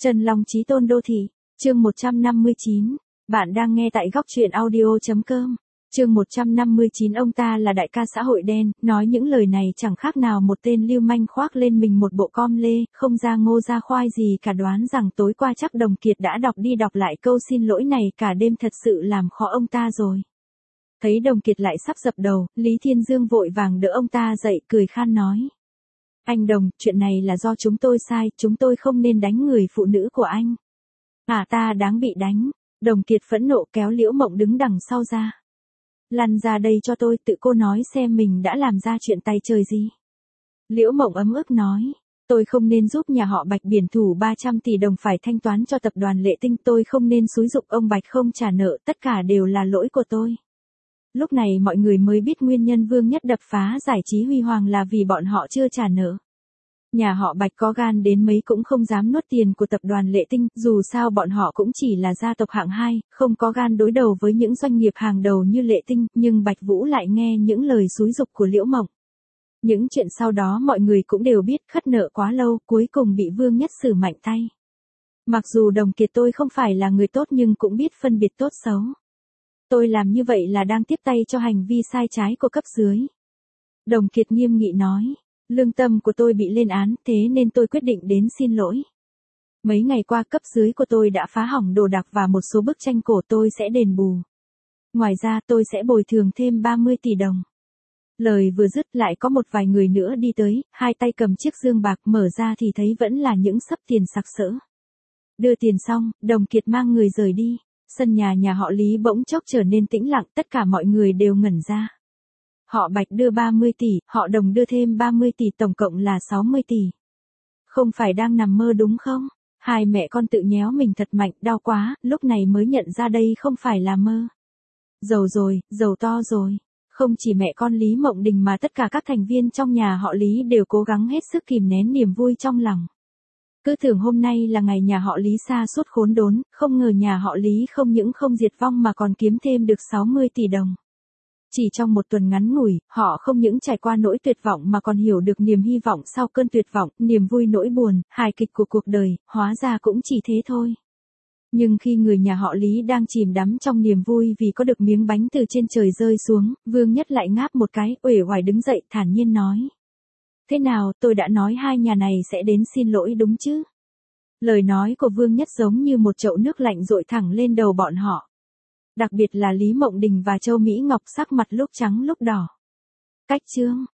Trần Long Chí Tôn Đô Thị, chương 159. Bạn đang nghe tại góc truyện audio.com. Chương 159. Ông ta là đại ca xã hội đen, nói những lời này chẳng khác nào một tên lưu manh khoác lên mình một bộ com lê, không ra ngô ra khoai gì cả. Đoán rằng tối qua chắc Đồng Kiệt đã đọc đi đọc lại câu xin lỗi này cả đêm, thật sự làm khó ông ta rồi. Thấy Đồng Kiệt lại sắp dập đầu, Lý Thiên Dương vội vàng đỡ ông ta dậy, cười khan nói. Anh Đồng, chuyện này là do chúng tôi sai, chúng tôi không nên đánh người phụ nữ của anh. Ta đáng bị đánh. Đồng Kiệt phẫn nộ kéo Liễu Mộng đứng đằng sau ra. Lăn ra đây cho tôi, tự cô nói xem mình đã làm ra chuyện tay trời gì. Liễu Mộng ấm ức nói. Tôi không nên giúp nhà họ Bạch biển thủ 300 tỷ đồng phải thanh toán cho tập đoàn Lệ Tinh, tôi không nên xúi giục ông Bạch không trả nợ, tất cả đều là lỗi của tôi. Lúc này mọi người mới biết nguyên nhân Vương Nhất đập phá giải trí huy hoàng là vì bọn họ chưa trả nợ. Nhà họ Bạch có gan đến mấy cũng không dám nuốt tiền của tập đoàn Lệ Tinh, dù sao bọn họ cũng chỉ là gia tộc hạng 2, không có gan đối đầu với những doanh nghiệp hàng đầu như Lệ Tinh, nhưng Bạch Vũ lại nghe những lời xúi giục của Liễu Mộng. Những chuyện sau đó mọi người cũng đều biết, khất nợ quá lâu, cuối cùng bị Vương Nhất xử mạnh tay. Mặc dù Đồng Kiệt tôi không phải là người tốt nhưng cũng biết phân biệt tốt xấu. Tôi làm như vậy là đang tiếp tay cho hành vi sai trái của cấp dưới. Đồng Kiệt nghiêm nghị nói, lương tâm của tôi bị lên án, thế nên tôi quyết định đến xin lỗi. Mấy ngày qua cấp dưới của tôi đã phá hỏng đồ đạc và một số bức tranh cổ, tôi sẽ đền bù. Ngoài ra tôi sẽ bồi thường thêm 30 tỷ đồng. Lời vừa dứt lại có một vài người nữa đi tới, hai tay cầm chiếc dương bạc, mở ra thì thấy vẫn là những xấp tiền sặc sỡ. Đưa tiền xong, Đồng Kiệt mang người rời đi. Sân nhà họ Lý bỗng chốc trở nên tĩnh lặng, tất cả mọi người đều ngẩn ra. Họ Bạch đưa 30 tỷ, họ Đồng đưa thêm 30 tỷ, tổng cộng là 60 tỷ. Không phải đang nằm mơ đúng không? Hai mẹ con tự nhéo mình thật mạnh, đau quá, lúc này mới nhận ra đây không phải là mơ. Giàu rồi, giàu to rồi. Không chỉ mẹ con Lý Mộng Đình mà tất cả các thành viên trong nhà họ Lý đều cố gắng hết sức kìm nén niềm vui trong lòng. Cứ tưởng hôm nay là ngày nhà họ Lý sa sút khốn đốn, không ngờ nhà họ Lý không những không diệt vong mà còn kiếm thêm được 60 tỷ đồng. Chỉ trong một tuần ngắn ngủi, họ không những trải qua nỗi tuyệt vọng mà còn hiểu được niềm hy vọng sau cơn tuyệt vọng, niềm vui nỗi buồn, hài kịch của cuộc đời, hóa ra cũng chỉ thế thôi. Nhưng khi người nhà họ Lý đang chìm đắm trong niềm vui vì có được miếng bánh từ trên trời rơi xuống, Vương Nhất lại ngáp một cái, uể oải đứng dậy, thản nhiên nói. Thế nào, tôi đã nói hai nhà này sẽ đến xin lỗi đúng chứ? Lời nói của Vương Nhất giống như một chậu nước lạnh dội thẳng lên đầu bọn họ. Đặc biệt là Lý Mộng Đình và Châu Mỹ Ngọc, sắc mặt lúc trắng lúc đỏ. Cách chương.